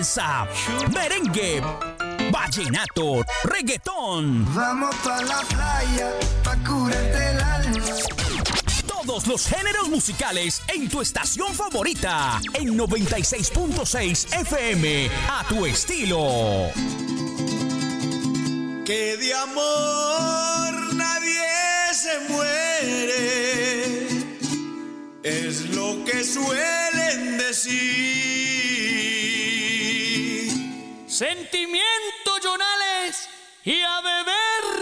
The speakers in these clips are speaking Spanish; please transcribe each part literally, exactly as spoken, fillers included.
salsa, merengue, vallenato, reggaetón. Vamos pa' la playa, pa' curarte el alma. Todos los géneros musicales en tu estación favorita, en noventa y seis punto seis F M, a tu estilo. Que de amor nadie se muere, es lo que suelen decir. Sentimiento, Jonales, y a beber.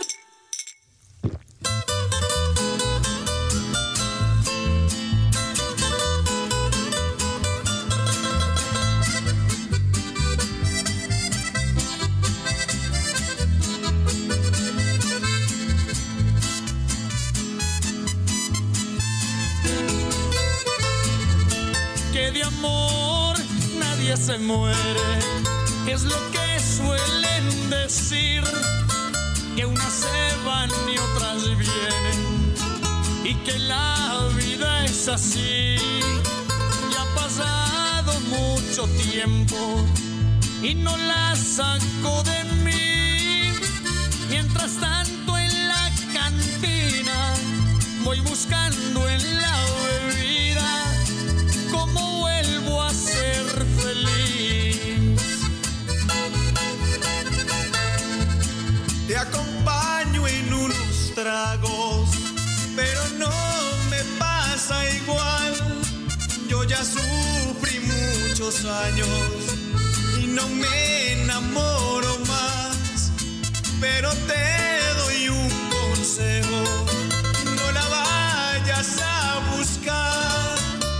De amor nadie se muere, es lo que suelen decir, que unas se van y otras vienen, y que la vida es así. Ya ha pasado mucho tiempo y no la saco de mí. Mientras tanto en la cantina voy buscando en la bebida cómo vuelvo a ser feliz. Te acompaño en unos tragos, pero no me pasa igual. Yo ya sufrí muchos años y no me enamoro más. Pero te doy un consejo, no la vayas a buscar.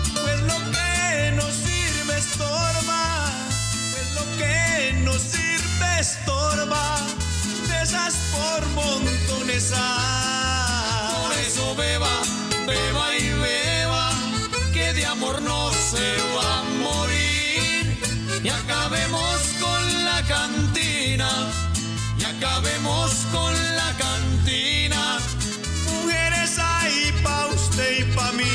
Estorba, de esas por montones hay. Por eso beba, beba y beba, que de amor no se va a morir. Y acabemos con la cantina, y acabemos con la cantina. Mujeres hay pa' usted y pa' mí.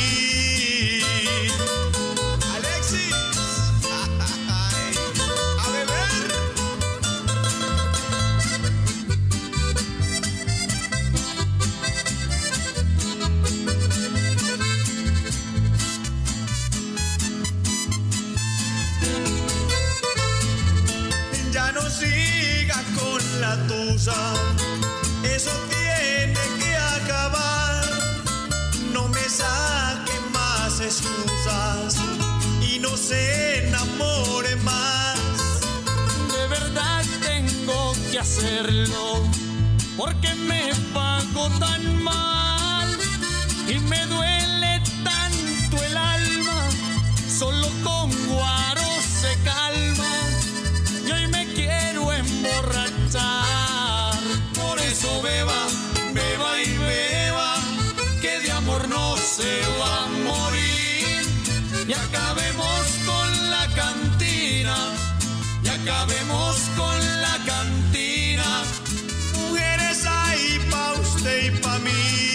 La tusa, eso tiene que acabar. No me saque más excusas y no se enamore más. De verdad tengo que hacerlo, porque me pago tan mal y me duele tanto el alma. Solo con guaro se calma y hoy me quiero emborrachar. Por eso beba, beba y beba, que de amor no se va a morir. Y acabemos con la cantina, y acabemos con la cantina. Mujeres hay pa' usted y pa' mí.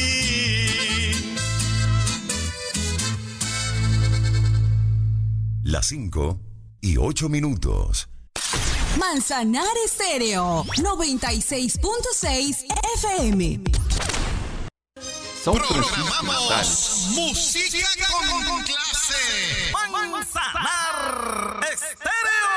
Las cinco y ocho minutos. Manzanares Estéreo, noventa y seis punto seis F M. Programamos música con, con clase. Manzanar Estéreo.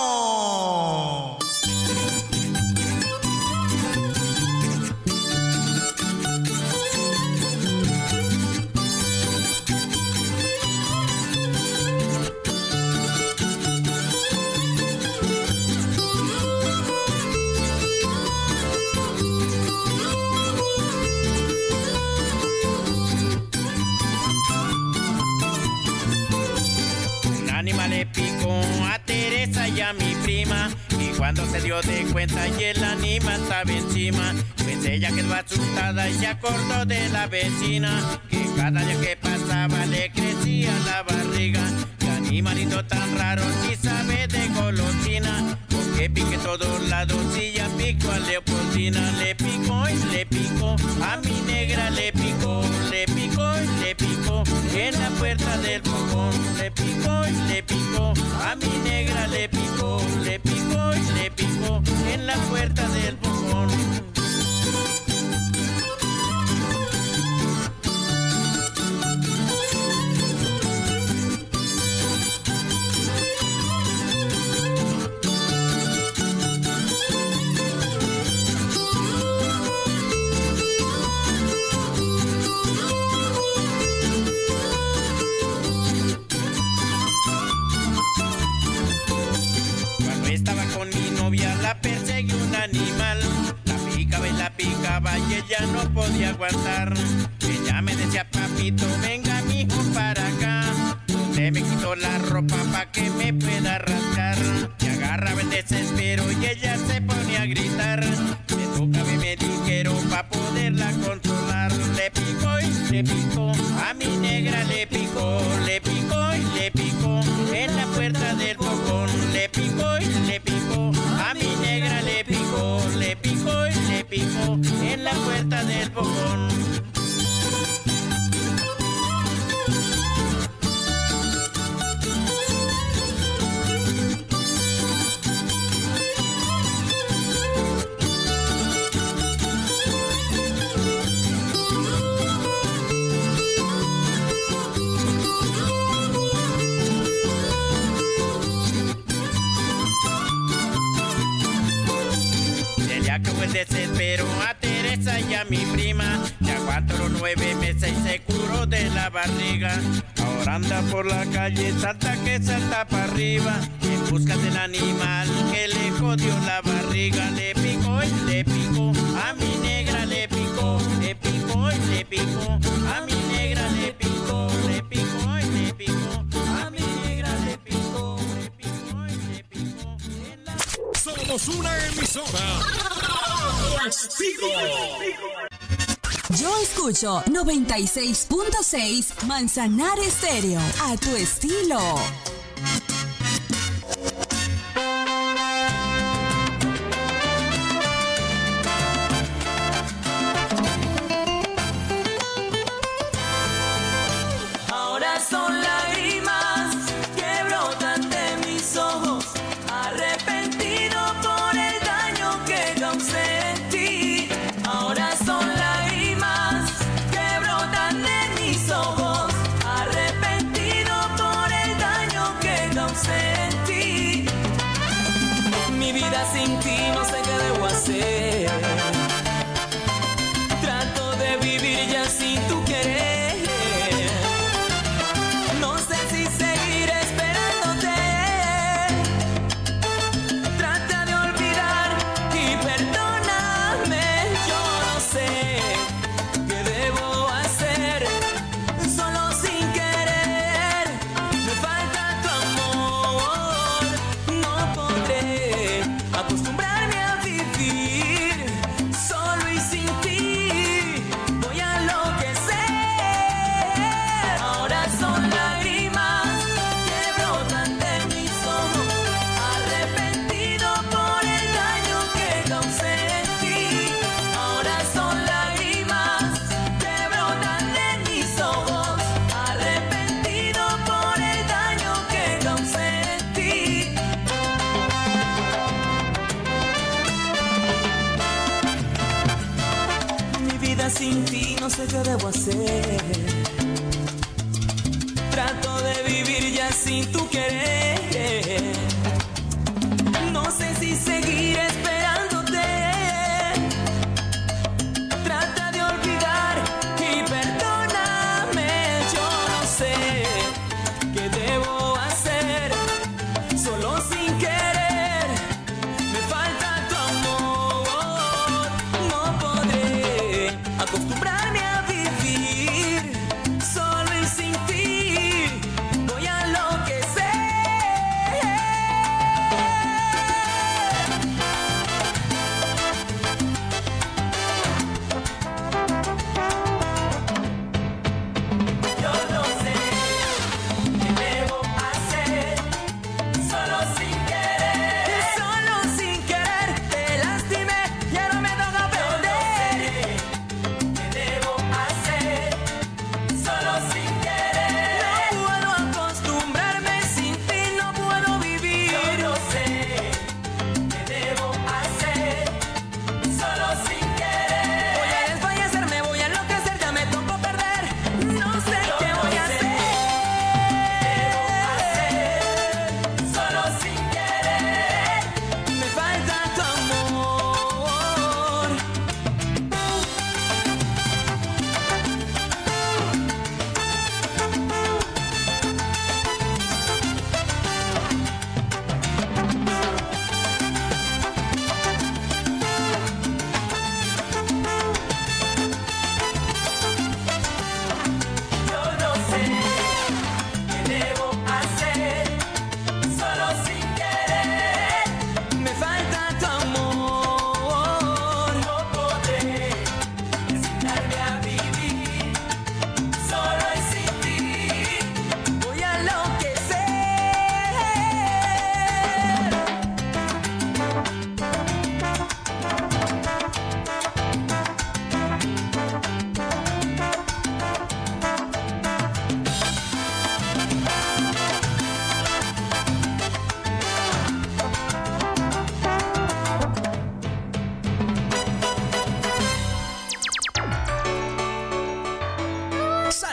Le picó a Teresa y a mi prima, y cuando se dio de cuenta y el animal estaba encima, pues ella quedó asustada y se acordó de la vecina, que cada día que pasaba le crecía la barriga. Qué animalito tan raro, si sabe de golosina, porque pique todos lados y ya picó a Leopoldina. Le picó y le picó, a mi negra le picó, le picó y le picó, en la puerta del fogón. Le picó y le picó, a mi negra le picó, le picó y le picó, en la puerta del fogón. La perseguí un animal, la picaba y la picaba y ella no podía aguantar. Ella me decía, papito, venga mijo para acá, donde me quitó la ropa pa' que me pueda rascar. Y agarraba el desespero y ella se ponía a gritar. Me tocaba y me dijeron pa' poderla controlar. Le picó y le picó, a mi negra le picó, le picó y le picó, en la puerta del fogón. Le picó y le picó, a mi negra le picó, le picó y le picó, en la puerta del fogón. El desespero a Teresa y a mi prima, ya aguantó los nueve meses y se curó de la barriga. Ahora anda por la calle, salta que salta para arriba, en busca del animal que le jodió la barriga. Le picó y le picó, a mi negra le picó, le picó y le picó, a mi negra le picó, le picó y le picó, a mi negra le picó, le picó y le picó. La... Somos una emisora. Yo escucho noventa y seis punto seis Manzanares Estéreo, a tu estilo. Ahora son lágrimas que brotan de mis ojos, arrepentido por el daño que causé. Ahora son lágrimas que brotan de mis ojos, arrepentido por el daño que causé en ti. Mi vida sin ti no sé qué debo hacer. Trato de vivir ya sin tu querer. No sé si seguir esperándote. Trata de olvidar y perdóname. Yo no sé qué debo hacer. Solo sin querer me falta tu amor. No podré acostumbrarme a vivir solo y sin ti. Voy a enloquecer. Ahora son lágrimas que brotan de mis ojos, arrepentido por el daño que causé en ti. Ahora son lágrimas que brotan de mis ojos, arrepentido por el daño que causé en ti. Mi vida sin ti no sé qué debo hacer. Trato de vivir ya sin tu querer. No sé si seguir esperándote. Trata de olvidar y perdóname. Yo no sé qué debo hacer. Solo sin querer me falta tu amor. No podré acostumbrarme a vivir solo y sin ti. Voy a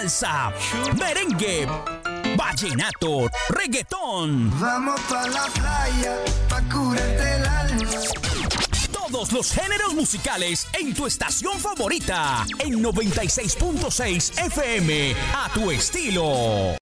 salsa, merengue, vallenato, reggaetón. Vamos pa' la playa, pa' curarte el alma. Todos los géneros musicales en tu estación favorita, en noventa y seis punto seis F M, a tu estilo.